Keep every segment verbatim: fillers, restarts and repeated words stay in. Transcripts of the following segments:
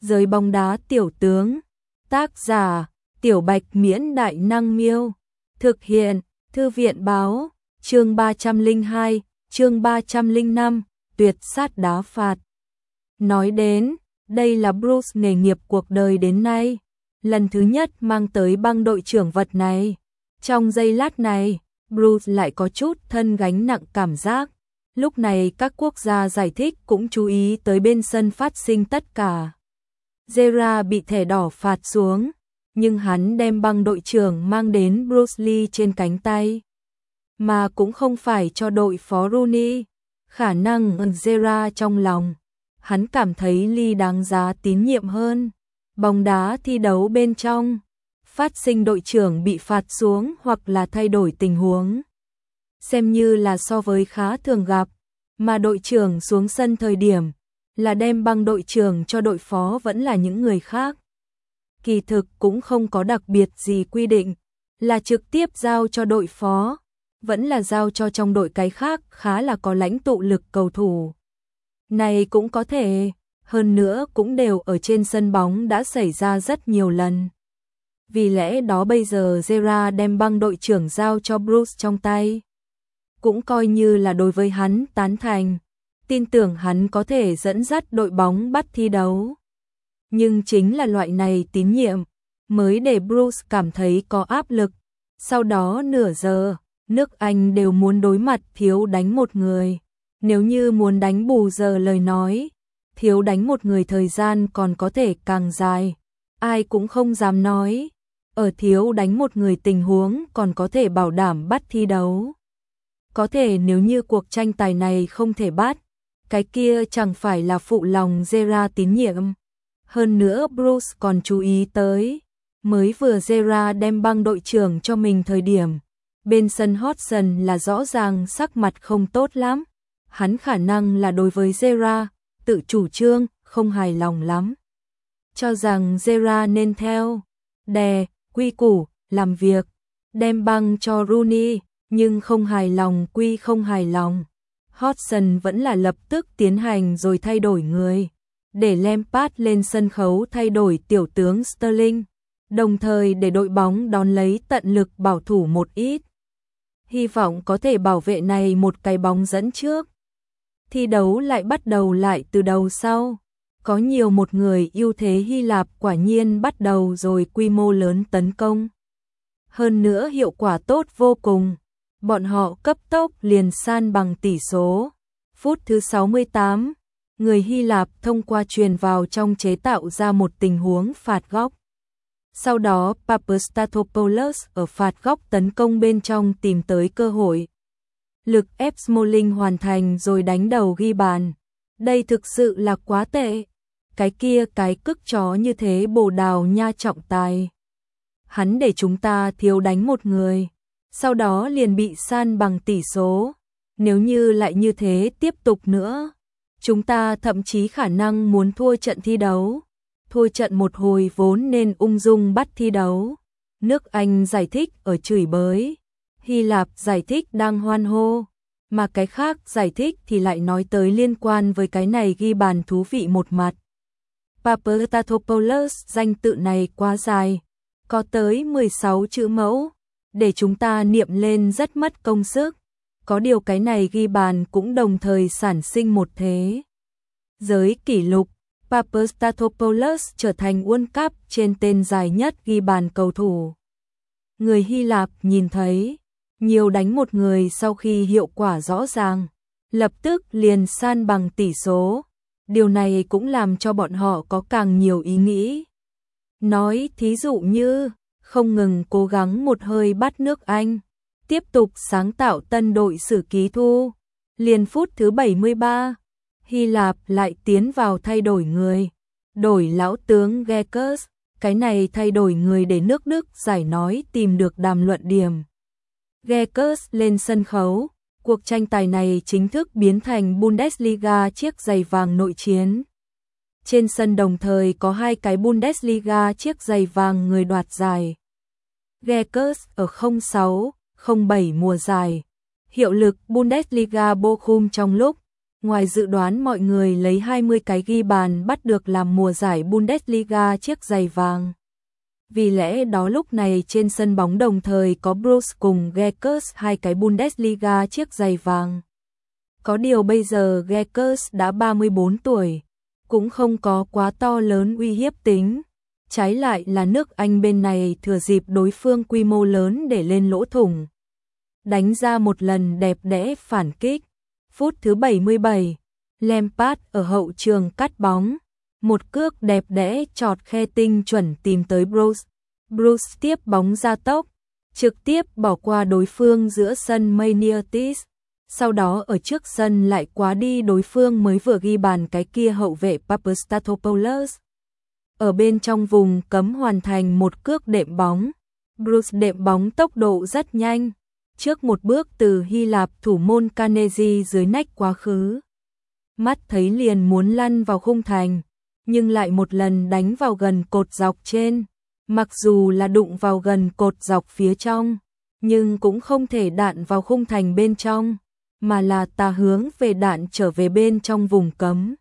Giới bóng đá tiểu tướng. Tác giả: Tiểu Bạch Miễn Đại Năng Miêu. Thực hiện: Thư viện báo. Chương ba trăm lẻ hai, chương ba trăm lẻ năm, tuyệt sát đá phạt. Nói đến, đây là Bruce nghề nghiệp cuộc đời đến nay, lần thứ nhất mang tới băng đội trưởng vật này. Trong giây lát này, Bruce lại có chút thân gánh nặng cảm giác. Lúc này các quốc gia giải thích cũng chú ý tới bên sân phát sinh tất cả. Gerrard bị thẻ đỏ phạt xuống, nhưng hắn đem băng đội trưởng mang đến Bruce Lee trên cánh tay. Mà cũng không phải cho đội phó Rooney. Khả năng Gerrard trong lòng, hắn cảm thấy Lee đáng giá tín nhiệm hơn. Bóng đá thi đấu bên trong, phát sinh đội trưởng bị phạt xuống hoặc là thay đổi tình huống, xem như là so với khá thường gặp, mà đội trưởng xuống sân thời điểm là đem băng đội trưởng cho đội phó vẫn là những người khác. Kỳ thực cũng không có đặc biệt gì quy định, là trực tiếp giao cho đội phó, vẫn là giao cho trong đội cái khác khá là có lãnh tụ lực cầu thủ. Này cũng có thể, hơn nữa cũng đều ở trên sân bóng đã xảy ra rất nhiều lần. Vì lẽ đó bây giờ Gerrard đem băng đội trưởng giao cho Bruce trong tay, cũng coi như là đối với hắn tán thành, tin tưởng hắn có thể dẫn dắt đội bóng bắt thi đấu. Nhưng chính là loại này tín nhiệm mới để Bruce cảm thấy có áp lực. Sau đó nửa giờ, nước Anh đều muốn đối mặt thiếu đánh một người. Nếu như muốn đánh bù giờ lời nói, thiếu đánh một người thời gian còn có thể càng dài. Ai cũng không dám nói, ở thiếu đánh một người tình huống còn có thể bảo đảm bắt thi đấu. Có thể nếu như cuộc tranh tài này không thể bắt, cái kia chẳng phải là phụ lòng Gerrard tín nhiệm. Hơn nữa Bruce còn chú ý tới, mới vừa Gerrard đem băng đội trưởng cho mình thời điểm, bên sân Hodgson là rõ ràng sắc mặt không tốt lắm. Hắn khả năng là đối với Gerrard, tự chủ trương, không hài lòng lắm. Cho rằng Gerrard nên theo, đè, quy củ, làm việc, đem băng cho Rooney, nhưng không hài lòng quy không hài lòng. Hodgson vẫn là lập tức tiến hành rồi thay đổi người, để Lampard lên sân khấu thay đổi tiểu tướng Sterling, đồng thời để đội bóng đón lấy tận lực bảo thủ một ít. Hy vọng có thể bảo vệ này một cái bóng dẫn trước. Thi đấu lại bắt đầu lại từ đầu sau. Có nhiều một người ưu thế Hy Lạp quả nhiên bắt đầu rồi quy mô lớn tấn công. Hơn nữa hiệu quả tốt vô cùng. Bọn họ cấp tốc liền san bằng tỷ số. Phút thứ sáu mươi tám, người Hy Lạp thông qua truyền vào trong chế tạo ra một tình huống phạt góc. Sau đó Papastatopoulos ở phạt góc tấn công bên trong tìm tới cơ hội. Lực ép Smalling hoàn thành rồi đánh đầu ghi bàn. Đây thực sự là quá tệ. Cái kia cái cức chó như thế Bồ Đào Nha trọng tài. Hắn để chúng ta thiếu đánh một người, sau đó liền bị san bằng tỷ số. Nếu như lại như thế tiếp tục nữa, chúng ta thậm chí khả năng muốn thua trận thi đấu. Thua trận một hồi vốn nên ung dung bắt thi đấu. Nước Anh giải thích ở chửi bới, Hy Lạp giải thích đang hoan hô, mà cái khác giải thích thì lại nói tới liên quan với cái này ghi bàn thú vị một mặt. Papastatopoulos danh tự này quá dài, có tới mười sáu chữ mẫu, để chúng ta niệm lên rất mất công sức. Có điều cái này ghi bàn cũng đồng thời sản sinh một thế giới kỷ lục. Papastatopoulos trở thành World Cup trên tên dài nhất ghi bàn cầu thủ. Người Hy Lạp nhìn thấy, nhiều đánh một người sau khi hiệu quả rõ ràng, lập tức liền san bằng tỷ số. Điều này cũng làm cho bọn họ có càng nhiều ý nghĩ. Nói thí dụ như, không ngừng cố gắng một hơi bắt nước Anh, tiếp tục sáng tạo tân đội sử ký thu. Liền phút thứ bảy mươi ba, Hy Lạp lại tiến vào thay đổi người, đổi lão tướng Gekers, cái này thay đổi người để nước Đức giải nói tìm được đàm luận điểm. Gekers lên sân khấu, cuộc tranh tài này chính thức biến thành Bundesliga chiếc giày vàng nội chiến. Trên sân đồng thời có hai cái Bundesliga chiếc giày vàng người đoạt giải. Gekers ở không sáu không bảy mùa giải, hiệu lực Bundesliga Bochum trong lúc Ngoài dự đoán mọi người lấy hai mươi cái ghi bàn bắt được làm mùa giải Bundesliga chiếc giày vàng. Vì lẽ đó lúc này trên sân bóng đồng thời có Bruce cùng Gekers hai cái Bundesliga chiếc giày vàng. Có điều bây giờ Gekers đã ba mươi bốn tuổi, cũng không có quá to lớn uy hiếp tính. Trái lại là nước Anh bên này thừa dịp đối phương quy mô lớn để lên lỗ thủng. Đánh ra một lần đẹp đẽ phản kích. Phút thứ bảy mươi bảy, Lampard ở hậu trường cắt bóng. Một cước đẹp đẽ chọt khe tinh chuẩn tìm tới Bruce. Bruce tiếp bóng ra tốc, trực tiếp bỏ qua đối phương giữa sân Maniatis. Sau đó ở trước sân lại quá đi đối phương mới vừa ghi bàn cái kia hậu vệ Papastatopoulos. Ở bên trong vùng cấm hoàn thành một cước đệm bóng. Bruce đệm bóng tốc độ rất nhanh. Trước một bước từ Hy Lạp thủ môn Kanezi dưới nách quá khứ. Mắt thấy liền muốn lăn vào khung thành, nhưng lại một lần đánh vào gần cột dọc trên. Mặc dù là đụng vào gần cột dọc phía trong, nhưng cũng không thể đạn vào khung thành bên trong, mà là tà hướng về đạn trở về bên trong vùng cấm.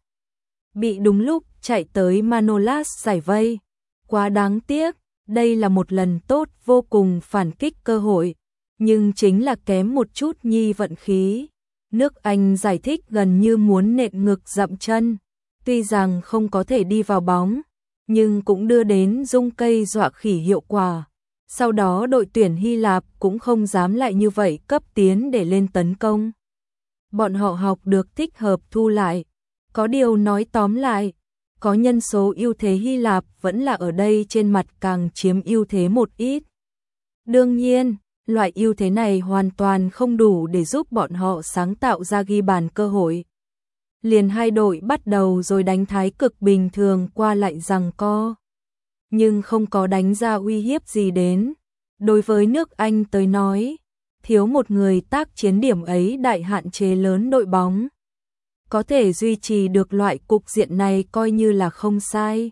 Bị đúng lúc chạy tới Manolas giải vây. Quá đáng tiếc, đây là một lần tốt vô cùng phản kích cơ hội, nhưng chính là kém một chút nhi vận khí. Nước Anh giải thích gần như muốn nện ngực dậm chân, tuy rằng không có thể đi vào bóng, nhưng cũng đưa đến rung cây dọa khỉ hiệu quả. Sau đó đội tuyển Hy Lạp cũng không dám lại như vậy cấp tiến để lên tấn công. Bọn họ học được thích hợp thu lại. Có điều nói tóm lại, có nhân số ưu thế Hy Lạp vẫn là ở đây trên mặt càng chiếm ưu thế một ít. Đương nhiên, loại ưu thế này hoàn toàn không đủ để giúp bọn họ sáng tạo ra ghi bàn cơ hội. Liền hai đội bắt đầu rồi đánh thái cực bình thường qua lại giằng co. Nhưng không có đánh ra uy hiếp gì đến. Đối với nước Anh tới nói, thiếu một người tác chiến điểm ấy đại hạn chế lớn đội bóng. Có thể duy trì được loại cục diện này coi như là không sai.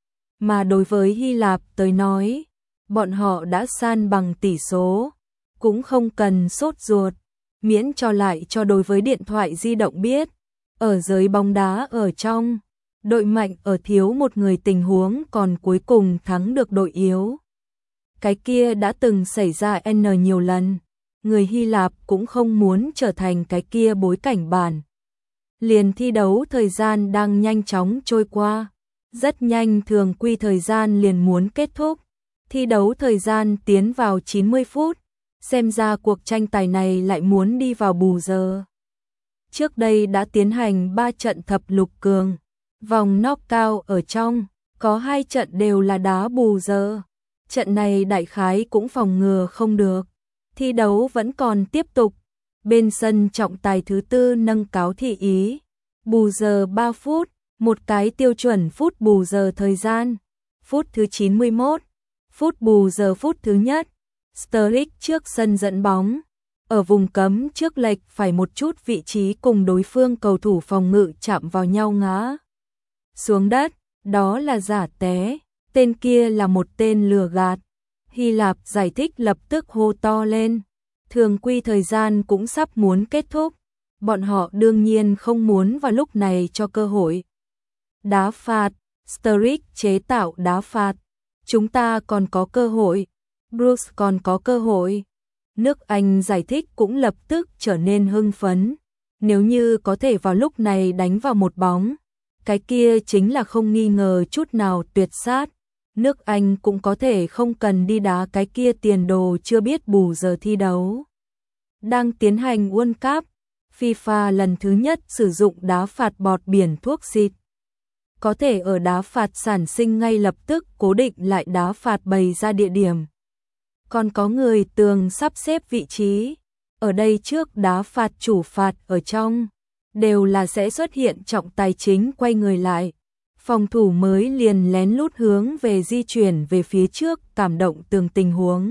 Mà đối với Hy Lạp tới nói, bọn họ đã san bằng tỷ số, cũng không cần sốt ruột, miễn cho lại cho đối với điện thoại di động biết. Ở giới bóng đá ở trong, đội mạnh ở thiếu một người tình huống còn cuối cùng thắng được đội yếu. Cái kia đã từng xảy ra N nhiều lần, người Hy Lạp cũng không muốn trở thành cái kia bối cảnh bản. Liền thi đấu thời gian đang nhanh chóng trôi qua, rất nhanh thường quy thời gian liền muốn kết thúc. Thi đấu thời gian tiến vào chín mươi phút, xem ra cuộc tranh tài này lại muốn đi vào bù giờ. Trước đây đã tiến hành ba trận thập lục cường, vòng knockout ở trong, có hai trận đều là đá bù giờ. Trận này đại khái cũng phòng ngừa không được. Thi đấu vẫn còn tiếp tục. Bên sân trọng tài thứ tư nâng cáo thị ý. Bù giờ ba phút, một cái tiêu chuẩn phút bù giờ thời gian. Phút thứ chín mươi mốt, phút bù giờ phút thứ nhất. Sturridge trước sân dẫn bóng. Ở vùng cấm trước lệch phải một chút vị trí cùng đối phương cầu thủ phòng ngự chạm vào nhau ngã xuống đất, đó là giả té, tên kia là một tên lừa gạt. Hy Lạp giải thích lập tức hô to lên, thường quy thời gian cũng sắp muốn kết thúc, bọn họ đương nhiên không muốn vào lúc này cho cơ hội. Đá phạt, Sturridge chế tạo đá phạt, chúng ta còn có cơ hội, Bruce còn có cơ hội. Nước Anh giải thích cũng lập tức trở nên hưng phấn. Nếu như có thể vào lúc này đánh vào một bóng, cái kia chính là không nghi ngờ chút nào tuyệt sát. Nước Anh cũng có thể không cần đi đá cái kia tiền đồ chưa biết bù giờ thi đấu. Đang tiến hành World Cup, FIFA lần thứ nhất sử dụng đá phạt bọt biển thuốc xịt. Có thể ở đá phạt sản sinh ngay lập tức cố định lại đá phạt bày ra địa điểm. Còn có người tường sắp xếp vị trí. Ở đây trước đá phạt chủ phạt ở trong, đều là sẽ xuất hiện trọng tài chính quay người lại. Phòng thủ mới liền lén lút hướng về di chuyển về phía trước cảm động tường tình huống.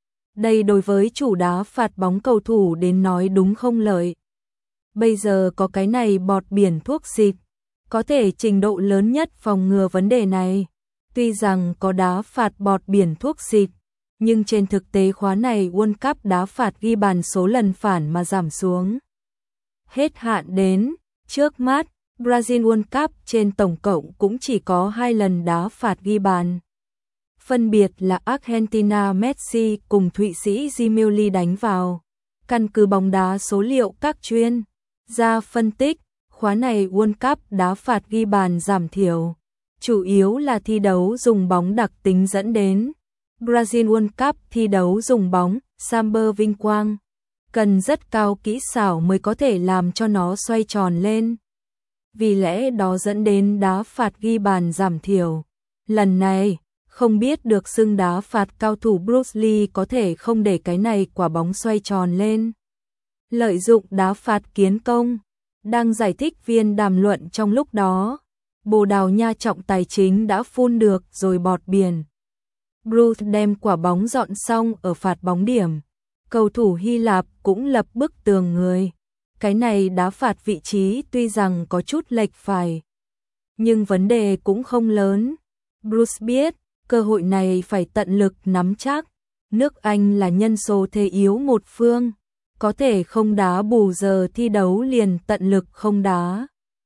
Đây đối với chủ đá phạt bóng cầu thủ đến nói đúng không lợi. Bây giờ có cái này bọt biển thuốc xịt, có thể trình độ lớn nhất phòng ngừa vấn đề này. Tuy rằng có đá phạt bọt biển thuốc xịt, nhưng trên thực tế khóa này World Cup đá phạt ghi bàn số lần phản mà giảm xuống. Hết hạn đến, Trước mắt, Brazil World Cup trên tổng cộng cũng chỉ có hai lần đá phạt ghi bàn. Phân biệt là Argentina Messi cùng Thụy Sĩ Gimeli đánh vào. Căn cứ bóng đá số liệu các chuyên gia phân tích, khóa này World Cup đá phạt ghi bàn giảm thiểu, chủ yếu là thi đấu dùng bóng đặc tính dẫn đến. Brazil World Cup thi đấu dùng bóng, Samba vinh quang, cần rất cao kỹ xảo mới có thể làm cho nó xoay tròn lên. Vì lẽ đó dẫn đến đá phạt ghi bàn giảm thiểu. Lần này, không biết được xưng đá phạt cao thủ Bruce Lee có thể không để cái này quả bóng xoay tròn lên. Lợi dụng đá phạt kiến công, đang giải thích viên đàm luận trong lúc đó. Bồ Đào Nha trọng tài chính đã phun được rồi bọt biển. Bruce đem quả bóng dọn xong ở phạt bóng điểm. Cầu thủ Hy Lạp cũng lập bức tường người. Cái này đá phạt vị trí tuy rằng có chút lệch phải, nhưng vấn đề cũng không lớn. Bruce biết, cơ hội này phải tận lực nắm chắc. Nước Anh là nhân số thế yếu một phương, có thể không đá bù giờ thi đấu liền tận lực không đá.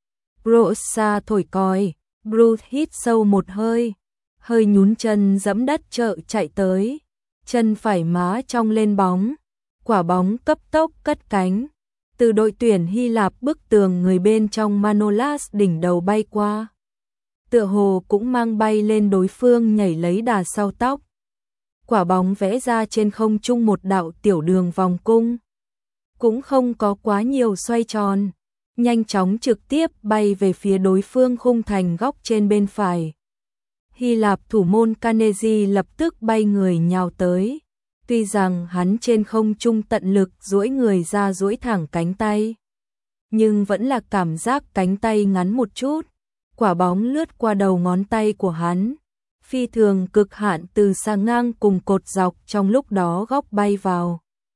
Brosa thổi còi, Bruce hít sâu một hơi, hơi nhún chân dẫm đất chợ chạy tới, chân phải má trong lên bóng, quả bóng cấp tốc cất cánh. Từ đội tuyển Hy Lạp bức tường người bên trong Manolas đỉnh đầu bay qua. Tựa hồ cũng mang bay lên đối phương nhảy lấy đà sau tóc. Quả bóng vẽ ra trên không trung một đạo tiểu đường vòng cung. Cũng không có quá nhiều xoay tròn. Nhanh chóng trực tiếp bay về phía đối phương khung thành góc trên bên phải. Hy Lạp thủ môn Kanezi lập tức bay người nhào tới. Tuy rằng hắn trên không trung tận lực duỗi người ra duỗi thẳng cánh tay, nhưng vẫn là cảm giác cánh tay ngắn một chút. Quả bóng lướt qua đầu ngón tay của hắn, phi thường cực hạn từ xa ngang cùng cột dọc trong lúc đó góc bay vào.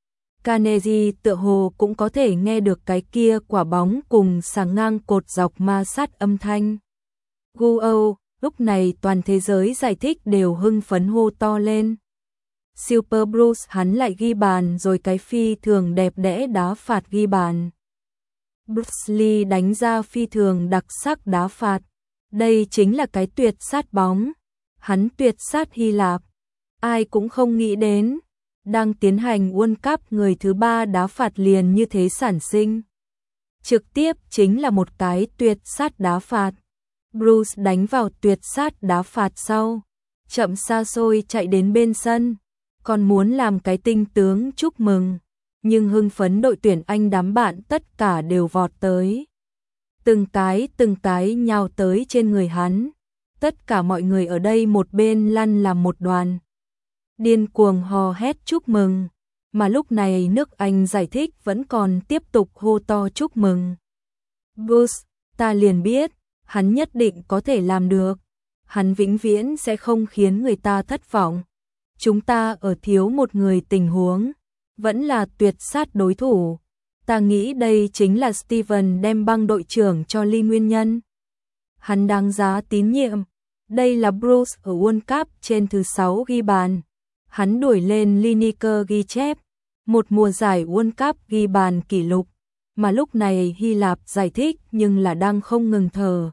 Kanezi tựa hồ cũng có thể nghe được cái kia quả bóng cùng xa ngang cột dọc ma sát âm thanh. Guau, lúc này toàn thế giới giải thích đều hưng phấn hô to lên. Super Bruce hắn lại ghi bàn rồi, cái phi thường đẹp đẽ đá phạt ghi bàn. Bruce Lee đánh ra phi thường đặc sắc đá phạt. Đây chính là cái tuyệt sát bóng. Hắn tuyệt sát Hy Lạp. Ai cũng không nghĩ đến. Đang tiến hành World Cup người thứ ba đá phạt liền như thế sản sinh. Trực tiếp chính là một cái tuyệt sát đá phạt. Bruce đánh vào tuyệt sát đá phạt sau. Chậm xa xôi chạy đến bên sân. Còn muốn làm cái tinh tướng chúc mừng, nhưng hưng phấn đội tuyển Anh đám bạn tất cả đều vọt tới. Từng cái từng cái nhào tới trên người hắn. Tất cả mọi người ở đây một bên lăn làm một đoàn. Điên cuồng hò hét chúc mừng, mà lúc này nước Anh giải thích vẫn còn tiếp tục hô to chúc mừng. Bruce, ta liền biết, hắn nhất định có thể làm được. Hắn vĩnh viễn sẽ không khiến người ta thất vọng. Chúng ta ở thiếu một người tình huống, vẫn là tuyệt sát đối thủ. Ta nghĩ đây chính là Steven đem băng đội trưởng cho Lee nguyên nhân. Hắn đáng giá tín nhiệm. Đây là Bruce ở World Cup trên thứ sáu ghi bàn. Hắn đuổi lên Lineker ghi chép, một mùa giải World Cup ghi bàn kỷ lục. Mà lúc này Hy Lạp giải thích nhưng là đang không ngừng thở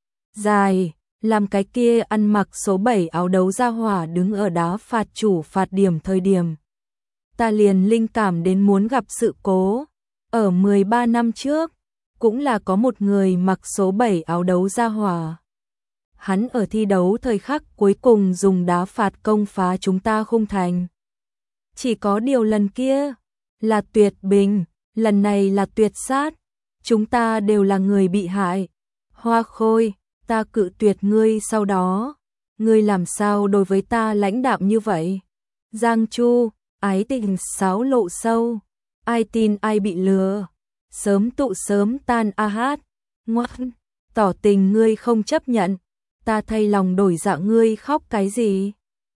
dài. Làm cái kia ăn mặc số bảy áo đấu ra hỏa đứng ở đá phạt chủ phạt điểm thời điểm. Ta liền linh cảm đến muốn gặp sự cố. Ở mười ba năm trước, cũng là có một người mặc số bảy áo đấu ra hỏa. Hắn ở thi đấu thời khắc cuối cùng dùng đá phạt công phá chúng ta khung thành. Chỉ có điều lần kia là tuyệt bình, lần này là tuyệt sát. Chúng ta đều là người bị hại. Hoa Khôi, ta cự tuyệt ngươi sau đó. Ngươi làm sao đối với ta lãnh đạm như vậy? Giang Chu, ái tình sáo lộ sâu. Ai tin ai bị lừa. Sớm tụ sớm tan a hát. Ngoan, tỏ tình ngươi không chấp nhận. Ta thay lòng đổi dạ ngươi khóc cái gì?